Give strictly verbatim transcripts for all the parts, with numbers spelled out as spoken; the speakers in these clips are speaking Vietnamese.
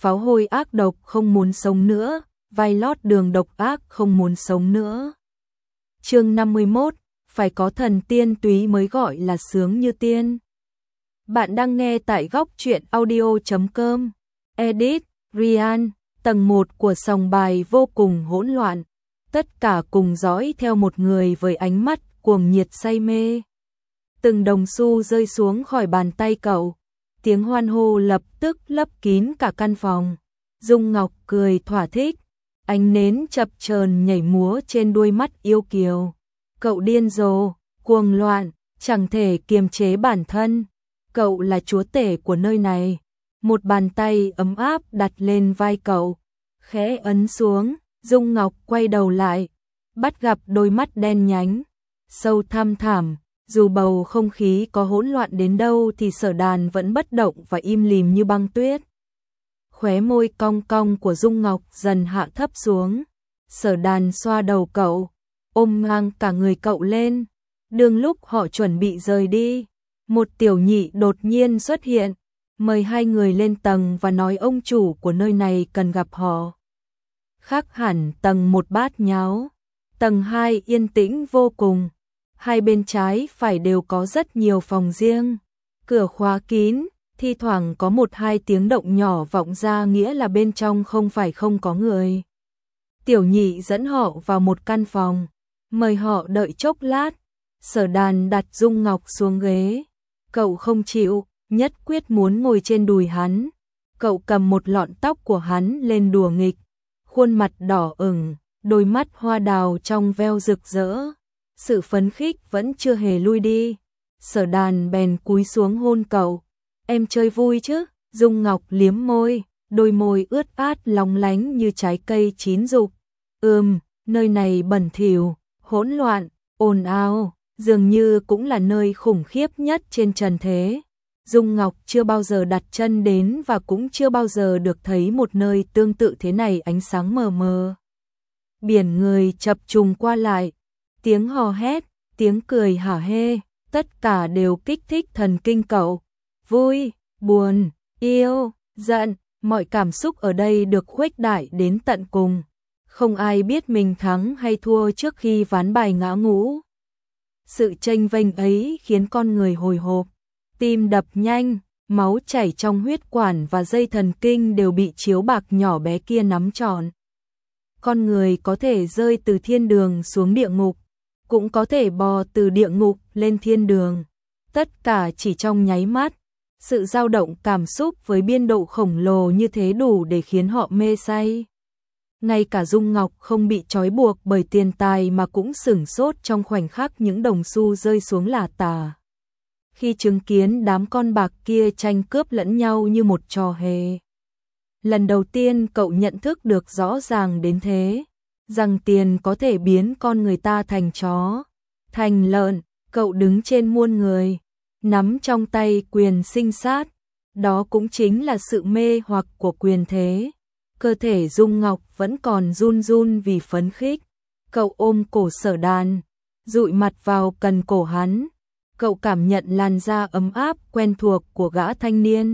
pháo hôi ác độc không muốn sống nữa, vai lót đường độc ác không muốn sống nữa. Chương năm mươi mốt, phải có thần tiên túy mới gọi là sướng như tiên. Bạn đang nghe tại góc truyện audio chấm com. Edit, Ryan, tầng một của sòng bài vô cùng hỗn loạn. Tất cả cùng dõi theo một người với ánh mắt cuồng nhiệt say mê. Từng đồng xu rơi xuống khỏi bàn tay cậu. Tiếng hoan hô lập tức lấp kín cả căn phòng. Dung Ngọc cười thỏa thích. Ánh nến chập chờn nhảy múa trên đuôi mắt yêu kiều. Cậu điên rồ, cuồng loạn, chẳng thể kiềm chế bản thân. Cậu là chúa tể của nơi này. Một bàn tay ấm áp đặt lên vai cậu. Khẽ ấn xuống, Dung Ngọc quay đầu lại. Bắt gặp đôi mắt đen nhánh, sâu thăm thẳm. Dù bầu không khí có hỗn loạn đến đâu thì Sở Đàn vẫn bất động và im lìm như băng tuyết. Khóe môi cong cong của Dung Ngọc dần hạ thấp xuống. Sở Đàn xoa đầu cậu, ôm ngang cả người cậu lên. Đương lúc họ chuẩn bị rời đi, một tiểu nhị đột nhiên xuất hiện, mời hai người lên tầng và nói ông chủ của nơi này cần gặp họ. Khác hẳn tầng một bát nháo, tầng hai yên tĩnh vô cùng. Hai bên trái phải đều có rất nhiều phòng riêng, cửa khóa kín, thi thoảng có một hai tiếng động nhỏ vọng ra nghĩa là bên trong không phải không có người. Tiểu nhị dẫn họ vào một căn phòng, mời họ đợi chốc lát. Sở Đàn đặt Dung Ngọc xuống ghế, cậu không chịu, nhất quyết muốn ngồi trên đùi hắn. Cậu cầm một lọn tóc của hắn lên đùa nghịch, khuôn mặt đỏ ửng, đôi mắt hoa đào trong veo rực rỡ. Sự phấn khích vẫn chưa hề lui đi. Sở Đàn bèn cúi xuống hôn cậu. Em chơi vui chứ? Dung Ngọc liếm môi, đôi môi ướt át lóng lánh như trái cây chín rục. Ừm, nơi này bẩn thỉu, hỗn loạn, ồn ào, dường như cũng là nơi khủng khiếp nhất trên trần thế. Dung Ngọc chưa bao giờ đặt chân đến và cũng chưa bao giờ được thấy một nơi tương tự thế này, ánh sáng mờ mờ. Biển người chập trùng qua lại. Tiếng hò hét, tiếng cười hả hê, tất cả đều kích thích thần kinh cậu. Vui, buồn, yêu, giận, mọi cảm xúc ở đây được khuếch đại đến tận cùng. Không ai biết mình thắng hay thua trước khi ván bài ngã ngũ. Sự chênh vênh ấy khiến con người hồi hộp, tim đập nhanh, máu chảy trong huyết quản và dây thần kinh đều bị chiếu bạc nhỏ bé kia nắm trọn. Con người có thể rơi từ thiên đường xuống địa ngục, cũng có thể bò từ địa ngục lên thiên đường. Tất cả chỉ trong nháy mắt. Sự dao động cảm xúc với biên độ khổng lồ như thế đủ để khiến họ mê say. Ngay cả Dung Ngọc không bị trói buộc bởi tiền tài mà cũng sửng sốt trong khoảnh khắc những đồng xu rơi xuống lả tả. Khi chứng kiến đám con bạc kia tranh cướp lẫn nhau như một trò hề. Lần đầu tiên cậu nhận thức được rõ ràng đến thế, rằng tiền có thể biến con người ta thành chó, thành lợn. Cậu đứng trên muôn người, nắm trong tay quyền sinh sát, đó cũng chính là sự mê hoặc của quyền thế. Cơ thể Dung Ngọc vẫn còn run run vì phấn khích. Cậu ôm cổ Sở Đàn, dụi mặt vào cần cổ hắn. Cậu cảm nhận làn da ấm áp quen thuộc của gã thanh niên.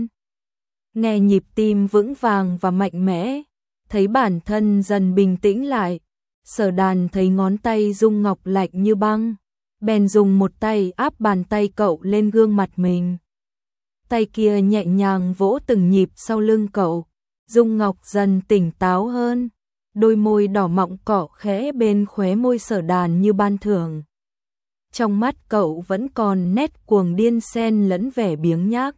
Nghe nhịp tim vững vàng và mạnh mẽ, thấy bản thân dần bình tĩnh lại. Sở Đàn thấy ngón tay Dung Ngọc lạnh như băng, bèn dùng một tay áp bàn tay cậu lên gương mặt mình. Tay kia nhẹ nhàng vỗ từng nhịp sau lưng cậu. Dung Ngọc dần tỉnh táo hơn, đôi môi đỏ mọng cọ khẽ bên khóe môi Sở Đàn như ban thưởng. Trong mắt cậu vẫn còn nét cuồng điên xen lẫn vẻ biếng nhác.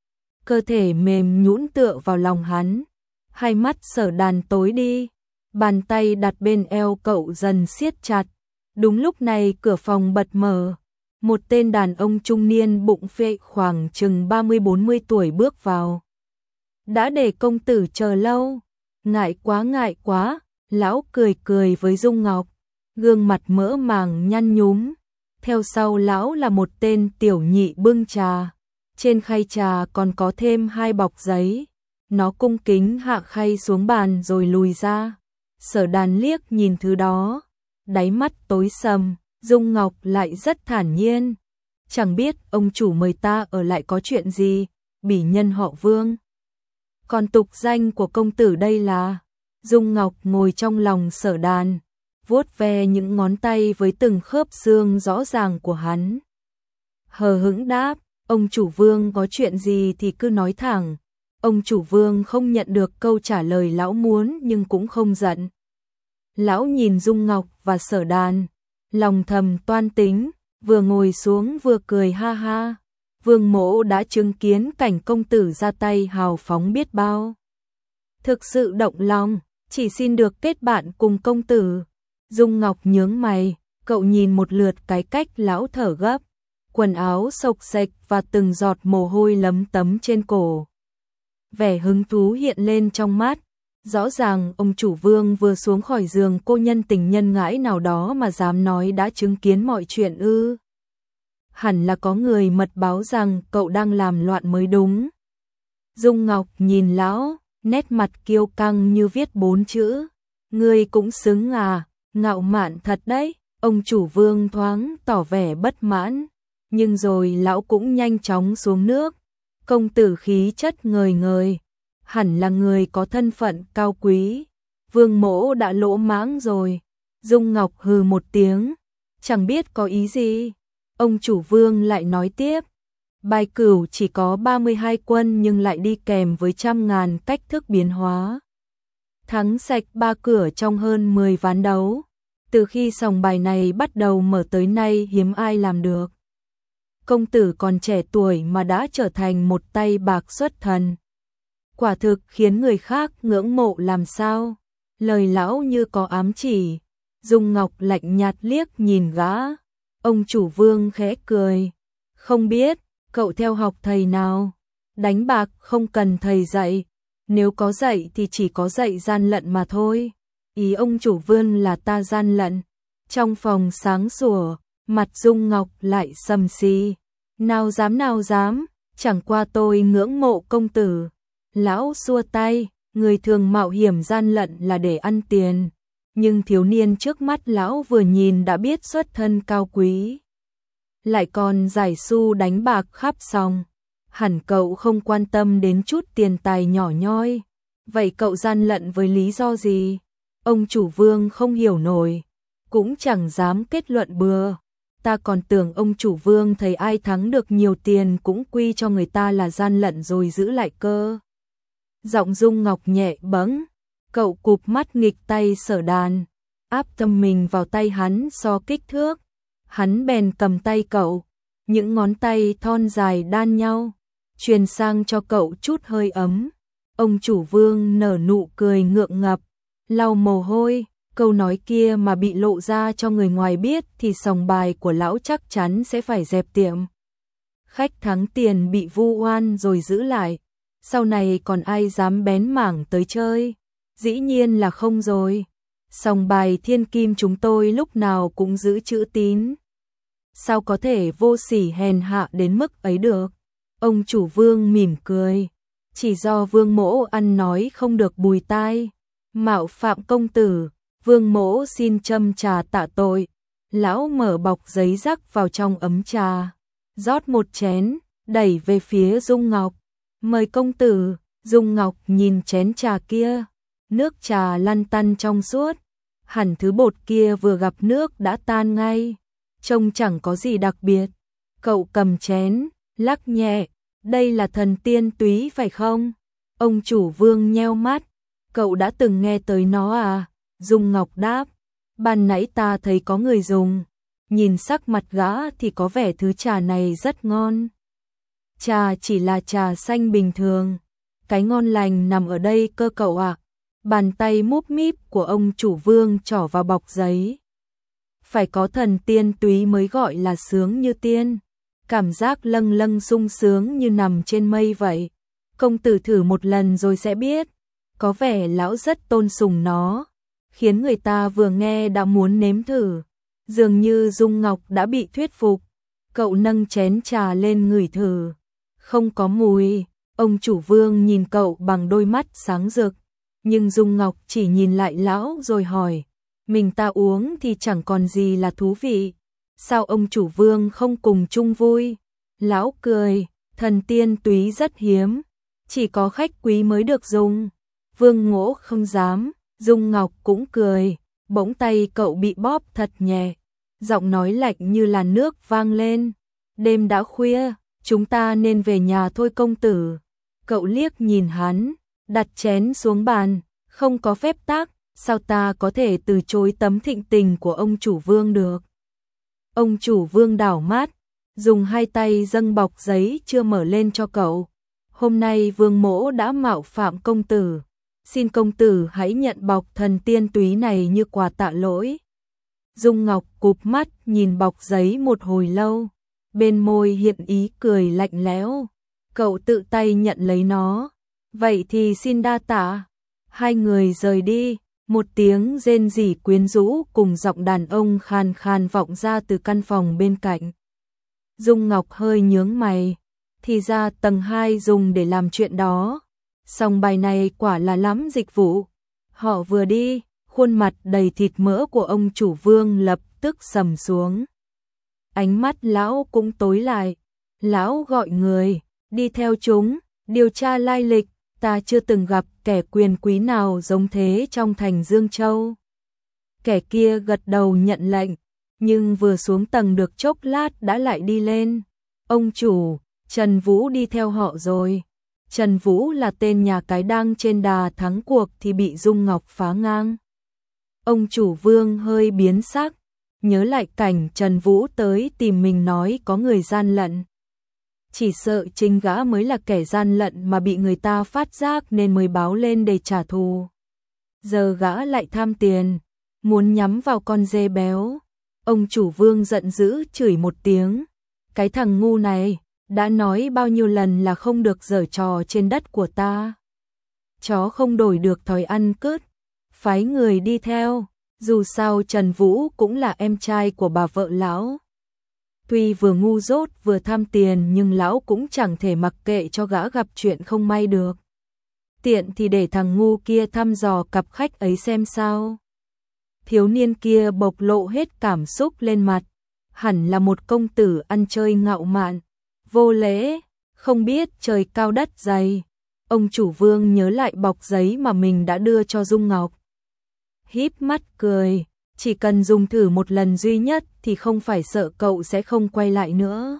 Cơ thể mềm nhũn tựa vào lòng hắn, hai mắt Sở Đàn tối đi, bàn tay đặt bên eo cậu dần siết chặt. Đúng lúc này cửa phòng bật mở, một tên đàn ông trung niên bụng phệ khoảng chừng ba mươi bốn mươi tuổi bước vào. Đã để công tử chờ lâu, ngại quá ngại quá, lão cười cười với Dung Ngọc, gương mặt mỡ màng nhăn nhúm. Theo sau lão là một tên tiểu nhị bưng trà, trên khay trà còn có thêm hai bọc giấy. Nó cung kính hạ khay xuống bàn rồi lùi ra. Sở Đàn liếc nhìn thứ đó, đáy mắt tối sầm. Dung Ngọc lại rất thản nhiên, chẳng biết ông chủ mời ta ở lại có chuyện gì. Bỉ nhân họ Vương Còn tục danh của công tử đây là? Dung Ngọc ngồi trong lòng Sở Đàn, vuốt ve những ngón tay với từng khớp xương rõ ràng của hắn. Hờ hững đáp, ông chủ vương có chuyện gì thì cứ nói thẳng. Ông chủ vương không nhận được câu trả lời lão muốn nhưng cũng không giận. Lão nhìn Dung Ngọc và Sở Đàn, lòng thầm toan tính, vừa ngồi xuống vừa cười ha ha. Vương mỗ đã chứng kiến cảnh công tử ra tay hào phóng biết bao. Thực sự động lòng, chỉ xin được kết bạn cùng công tử. Dung Ngọc nhướng mày, cậu nhìn một lượt cái cách lão thở gấp, quần áo xộc xệch và từng giọt mồ hôi lấm tấm trên cổ. Vẻ hứng thú hiện lên trong mắt, rõ ràng ông chủ vương vừa xuống khỏi giường cô nhân tình nhân ngãi nào đó mà dám nói đã chứng kiến mọi chuyện ư. Hẳn là có người mật báo rằng cậu đang làm loạn mới đúng. Dung Ngọc nhìn lão, nét mặt kiêu căng như viết bốn chữ. Ngươi cũng xứng à, ngạo mạn thật đấy. Ông chủ vương thoáng tỏ vẻ bất mãn, nhưng rồi lão cũng nhanh chóng xuống nước. Công tử khí chất ngời ngời, hẳn là người có thân phận cao quý. Vương mỗ đã lỗ mãng rồi. Dung Ngọc hừ một tiếng, chẳng biết có ý gì. Ông chủ vương lại nói tiếp, Bài Cửu chỉ có ba mươi hai quân nhưng lại đi kèm với trăm ngàn cách thức biến hóa. Thắng sạch ba cửa trong hơn mười ván đấu. Từ khi sòng bài này bắt đầu mở tới nay hiếm ai làm được. Công tử còn trẻ tuổi mà đã trở thành một tay bạc xuất thần. Quả thực khiến người khác ngưỡng mộ làm sao. Lời lão như có ám chỉ. Dung Ngọc lạnh nhạt liếc nhìn gã. Ông chủ vương khẽ cười. Không biết, cậu theo học thầy nào? Đánh bạc không cần thầy dạy. Nếu có dạy thì chỉ có dạy gian lận mà thôi. Ý ông chủ vương là ta gian lận. Trong phòng sáng sủa, mặt Dung Ngọc lại sầm xì. Nào dám nào dám, chẳng qua tôi ngưỡng mộ công tử. Lão xua tay, người thường mạo hiểm gian lận là để ăn tiền. Nhưng thiếu niên trước mắt lão vừa nhìn đã biết xuất thân cao quý. Lại còn giải xu đánh bạc khắp sòng. Hẳn cậu không quan tâm đến chút tiền tài nhỏ nhoi. Vậy cậu gian lận với lý do gì? Ông chủ vương không hiểu nổi, cũng chẳng dám kết luận bừa. Ta còn tưởng ông chủ vương thấy ai thắng được nhiều tiền cũng quy cho người ta là gian lận rồi giữ lại cơ. Giọng Dung Ngọc nhẹ bẫng, cậu cụp mắt nghịch tay Sở Đàn, áp tâm mình vào tay hắn so kích thước. Hắn bèn cầm tay cậu, những ngón tay thon dài đan nhau, truyền sang cho cậu chút hơi ấm. Ông chủ vương nở nụ cười ngượng ngập, lau mồ hôi. Câu nói kia mà bị lộ ra cho người ngoài biết thì sòng bài của lão chắc chắn sẽ phải dẹp tiệm. Khách thắng tiền bị vu oan rồi giữ lại, sau này còn ai dám bén mảng tới chơi? Dĩ nhiên là không rồi. Sòng bài thiên kim chúng tôi lúc nào cũng giữ chữ tín. Sao có thể vô sỉ hèn hạ đến mức ấy được? Ông chủ vương mỉm cười, chỉ do vương mỗ ăn nói không được bùi tai, mạo phạm công tử. Vương mỗ xin châm trà tạ tội. Lão mở bọc giấy rắc vào trong ấm trà, rót một chén, đẩy về phía Dung Ngọc. Mời công tử. Dung Ngọc nhìn chén trà kia, nước trà lăn tăn trong suốt. Hẳn thứ bột kia vừa gặp nước đã tan ngay, trông chẳng có gì đặc biệt. Cậu cầm chén, lắc nhẹ, đây là thần tiên túy phải không? Ông chủ vương nheo mắt, cậu đã từng nghe tới nó à? Dung Ngọc đáp, ban nãy ta thấy có người dùng, nhìn sắc mặt gã thì có vẻ thứ trà này rất ngon. Trà chỉ là trà xanh bình thường, cái ngon lành nằm ở đây cơ cậu ạ. Bàn tay múp míp của ông chủ vương trỏ vào bọc giấy. Phải có thần tiên túy mới gọi là sướng như tiên, cảm giác lâng lâng sung sướng như nằm trên mây vậy. Công tử thử một lần rồi sẽ biết, có vẻ lão rất tôn sùng nó, khiến người ta vừa nghe đã muốn nếm thử. Dường như Dung Ngọc đã bị thuyết phục, cậu nâng chén trà lên ngửi thử. Không có mùi. Ông chủ vương nhìn cậu bằng đôi mắt sáng rực, nhưng Dung Ngọc chỉ nhìn lại lão rồi hỏi, mình ta uống thì chẳng còn gì là thú vị, sao ông chủ vương không cùng chung vui? Lão cười, thần tiên túy rất hiếm, chỉ có khách quý mới được dùng. Vương Ngỗ không dám, Dung Ngọc cũng cười, bỗng tay cậu bị bóp thật nhẹ, giọng nói lạnh như là nước vang lên. Đêm đã khuya, chúng ta nên về nhà thôi công tử. Cậu liếc nhìn hắn, đặt chén xuống bàn, không có phép tắc, sao ta có thể từ chối tấm thịnh tình của ông chủ Vương được. Ông chủ Vương đảo mắt, dùng hai tay dâng bọc giấy chưa mở lên cho cậu. Hôm nay Vương Mỗ đã mạo phạm công tử, xin công tử hãy nhận bọc thần tiên túy này như quà tạ lỗi. Dung Ngọc cụp mắt nhìn bọc giấy một hồi lâu, bên môi hiện ý cười lạnh lẽo. Cậu tự tay nhận lấy nó, vậy thì xin đa tạ. Hai người rời đi, một tiếng rên rỉ quyến rũ cùng giọng đàn ông khàn khàn vọng ra từ căn phòng bên cạnh. Dung Ngọc hơi nhướng mày, thì ra tầng hai dùng để làm chuyện đó. Sòng bài này quả là lắm dịch vụ. Họ vừa đi, khuôn mặt đầy thịt mỡ của ông chủ Vương lập tức sầm xuống. Ánh mắt lão cũng tối lại. Lão gọi người, đi theo chúng, điều tra lai lịch. Ta chưa từng gặp kẻ quyền quý nào giống thế trong thành Dương Châu. Kẻ kia gật đầu nhận lệnh, nhưng vừa xuống tầng được chốc lát đã lại đi lên. Ông chủ, Trần Vũ đi theo họ rồi. Trần Vũ là tên nhà cái đang trên đà thắng cuộc thì bị Dung Ngọc phá ngang. Ông chủ Vương hơi biến sắc, nhớ lại cảnh Trần Vũ tới tìm mình nói có người gian lận. Chỉ sợ chính gã mới là kẻ gian lận mà bị người ta phát giác nên mới báo lên để trả thù. Giờ gã lại tham tiền, muốn nhắm vào con dê béo. Ông chủ Vương giận dữ chửi một tiếng. Cái thằng ngu này, đã nói bao nhiêu lần là không được giở trò trên đất của ta. Chó không đổi được thói ăn cướp, phái người đi theo, dù sao Trần Vũ cũng là em trai của bà vợ lão. Tuy vừa ngu dốt vừa tham tiền nhưng lão cũng chẳng thể mặc kệ cho gã gặp chuyện không may được. Tiện thì để thằng ngu kia thăm dò cặp khách ấy xem sao. Thiếu niên kia bộc lộ hết cảm xúc lên mặt, hẳn là một công tử ăn chơi ngạo mạn, vô lễ, không biết trời cao đất dày. Ông chủ Vương nhớ lại bọc giấy mà mình đã đưa cho Dung Ngọc. Híp mắt cười, chỉ cần dùng thử một lần duy nhất thì không phải sợ cậu sẽ không quay lại nữa.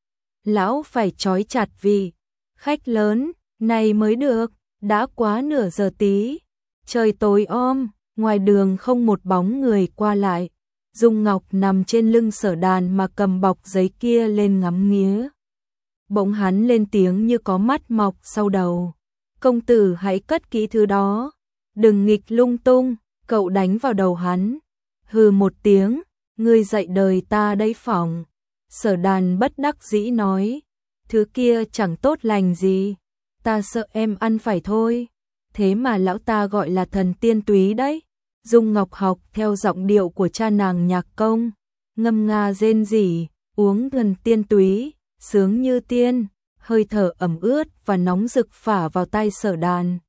Lão phải trói chặt vì khách lớn, này mới được, đã quá nửa giờ tí. Trời tối om, ngoài đường không một bóng người qua lại. Dung Ngọc nằm trên lưng Sở Đàn mà cầm bọc giấy kia lên ngắm nghía. Bỗng hắn lên tiếng như có mắt mọc sau đầu. Công tử hãy cất kỹ thứ đó, đừng nghịch lung tung. Cậu đánh vào đầu hắn. Hừ một tiếng, ngươi dạy đời ta đây phỏng. Sở Đàn bất đắc dĩ nói, thứ kia chẳng tốt lành gì, ta sợ em ăn phải thôi. Thế mà lão ta gọi là thần tiên túy đấy. Dung Ngọc học theo giọng điệu của cha nàng nhạc công, ngâm nga rên rỉ, uống thần tiên túy, sướng như tiên, hơi thở ẩm ướt và nóng rực phả vào tai Sở Đàn.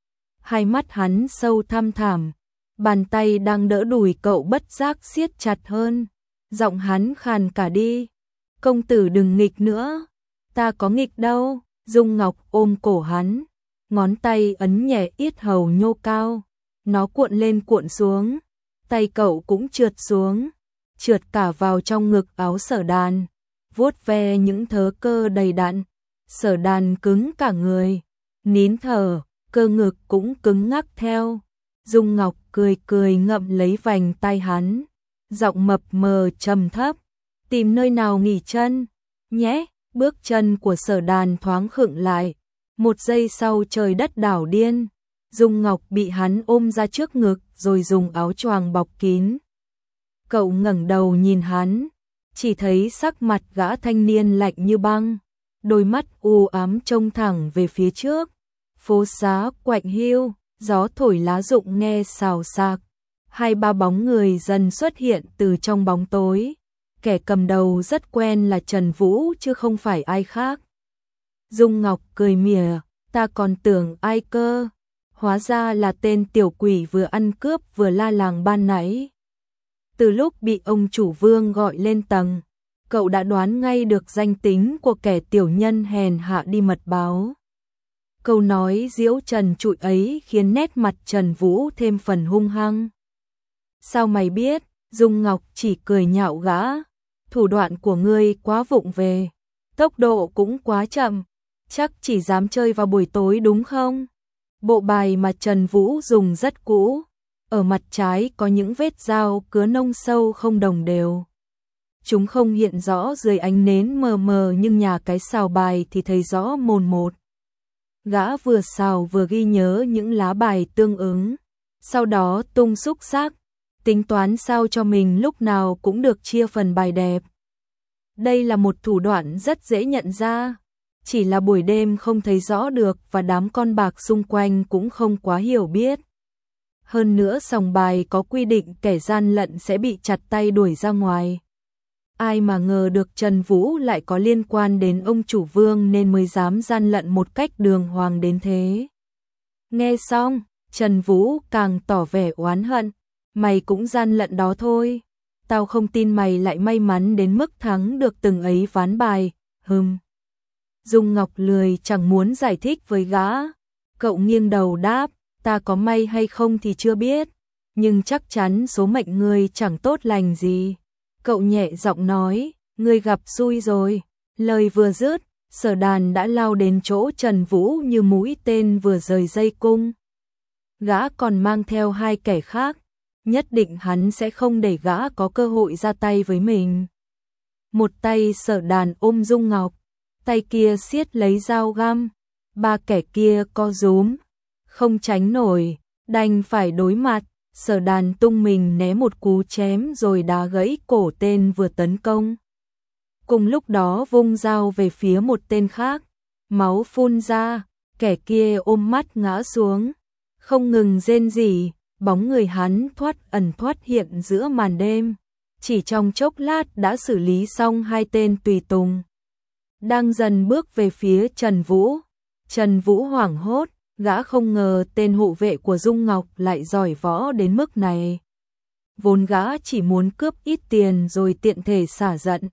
Hai mắt hắn sâu thăm thẳm, bàn tay đang đỡ đùi cậu bất giác siết chặt hơn, giọng hắn khàn cả đi. Công tử đừng nghịch nữa, ta có nghịch đâu. Dung Ngọc ôm cổ hắn, ngón tay ấn nhẹ yết hầu nhô cao, nó cuộn lên cuộn xuống, tay cậu cũng trượt xuống, trượt cả vào trong ngực áo Sở Đàn, vuốt ve những thớ cơ đầy đặn. Sở Đàn cứng cả người, nín thở, cơ ngực cũng cứng ngắc theo. Dung Ngọc cười cười ngậm lấy vành tay hắn, giọng mập mờ trầm thấp, tìm nơi nào nghỉ chân, nhé. Bước chân của Sở Đàn thoáng khựng lại, một giây sau trời đất đảo điên. Dung Ngọc bị hắn ôm ra trước ngực rồi dùng áo choàng bọc kín. Cậu ngẩng đầu nhìn hắn, chỉ thấy sắc mặt gã thanh niên lạnh như băng, đôi mắt u ám trông thẳng về phía trước. Phố xá quạnh hiu, gió thổi lá rụng nghe xào xạc. Hai ba bóng người dần xuất hiện từ trong bóng tối. Kẻ cầm đầu rất quen là Trần Vũ chứ không phải ai khác. Dung Ngọc cười mỉa, ta còn tưởng ai cơ, hóa ra là tên tiểu quỷ vừa ăn cướp vừa la làng ban nãy. Từ lúc bị ông chủ Vương gọi lên tầng, cậu đã đoán ngay được danh tính của kẻ tiểu nhân hèn hạ đi mật báo. Câu nói giễu trần trụi ấy khiến nét mặt Trần Vũ thêm phần hung hăng. Sao mày biết? Dung Ngọc chỉ cười nhạo gã. Thủ đoạn của ngươi quá vụng về, tốc độ cũng quá chậm, chắc chỉ dám chơi vào buổi tối đúng không? Bộ bài mà Trần Vũ dùng rất cũ, ở mặt trái có những vết dao cứa nông sâu không đồng đều. Chúng không hiện rõ dưới ánh nến mờ mờ nhưng nhà cái xào bài thì thấy rõ mồn một. Gã vừa xào vừa ghi nhớ những lá bài tương ứng, sau đó tung xúc xắc, tính toán sao cho mình lúc nào cũng được chia phần bài đẹp. Đây là một thủ đoạn rất dễ nhận ra, chỉ là buổi đêm không thấy rõ được và đám con bạc xung quanh cũng không quá hiểu biết. Hơn nữa sòng bài có quy định kẻ gian lận sẽ bị chặt tay đuổi ra ngoài. Ai mà ngờ được Trần Vũ lại có liên quan đến ông chủ Vương nên mới dám gian lận một cách đường hoàng đến thế. Nghe xong, Trần Vũ càng tỏ vẻ oán hận. Mày cũng gian lận đó thôi. Tao không tin mày lại may mắn đến mức thắng được từng ấy ván bài. Hừm. Dung Ngọc lười chẳng muốn giải thích với gã. Cậu nghiêng đầu đáp, ta có may hay không thì chưa biết, nhưng chắc chắn số mệnh ngươi chẳng tốt lành gì. Cậu nhẹ giọng nói, ngươi gặp xui rồi. Lời vừa dứt, Sở Đàn đã lao đến chỗ Trần Vũ như mũi tên vừa rời dây cung. Gã còn mang theo hai kẻ khác, nhất định hắn sẽ không để gã có cơ hội ra tay với mình. Một tay Sở Đàn ôm Dung Ngọc, tay kia siết lấy dao găm, ba kẻ kia co rúm, không tránh nổi, đành phải đối mặt. Sở Đàn tung mình né một cú chém rồi đá gãy cổ tên vừa tấn công. Cùng lúc đó vung dao về phía một tên khác, máu phun ra, kẻ kia ôm mắt ngã xuống, không ngừng rên rỉ, bóng người hắn thoát ẩn thoát hiện giữa màn đêm, chỉ trong chốc lát đã xử lý xong hai tên tùy tùng. Đang dần bước về phía Trần Vũ, Trần Vũ hoảng hốt, gã không ngờ tên hộ vệ của Dung Ngọc lại giỏi võ đến mức này. Vốn gã chỉ muốn cướp ít tiền rồi tiện thể xả giận.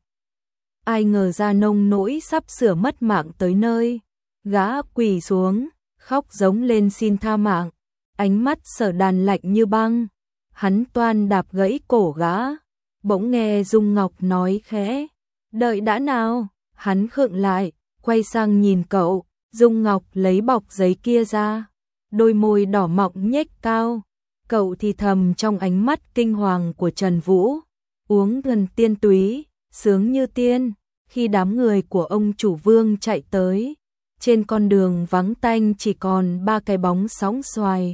Ai ngờ ra nông nỗi sắp sửa mất mạng tới nơi. Gã quỳ xuống, khóc giống lên xin tha mạng. Ánh mắt Sở Đàn lạnh như băng. Hắn toan đạp gãy cổ gã. Bỗng nghe Dung Ngọc nói khẽ, đợi đã nào. Hắn khựng lại, quay sang nhìn cậu. Dung Ngọc lấy bọc giấy kia ra, đôi môi đỏ mọng nhếch cao. Cậu thì thầm trong ánh mắt kinh hoàng của Trần Vũ, uống gần tiên túy, sướng như tiên. Khi đám người của ông chủ Vương chạy tới, trên con đường vắng tanh chỉ còn ba cái bóng sóng xoài.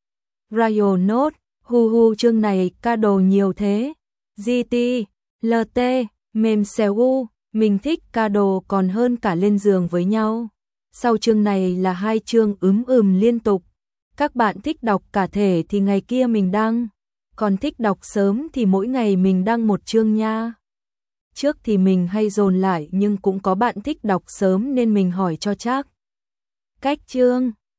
Royal Note, hu hu chương này ca đồ nhiều thế. giê tê, lờ tê, mềm xèo u, mình thích ca đồ còn hơn cả lên giường với nhau. Sau chương này là hai chương ướm ừm liên tục. Các bạn thích đọc cả thể thì ngày kia mình đăng, còn thích đọc sớm thì mỗi ngày mình đăng một chương nha. Trước thì mình hay dồn lại nhưng cũng có bạn thích đọc sớm nên mình hỏi cho chắc. Cách chương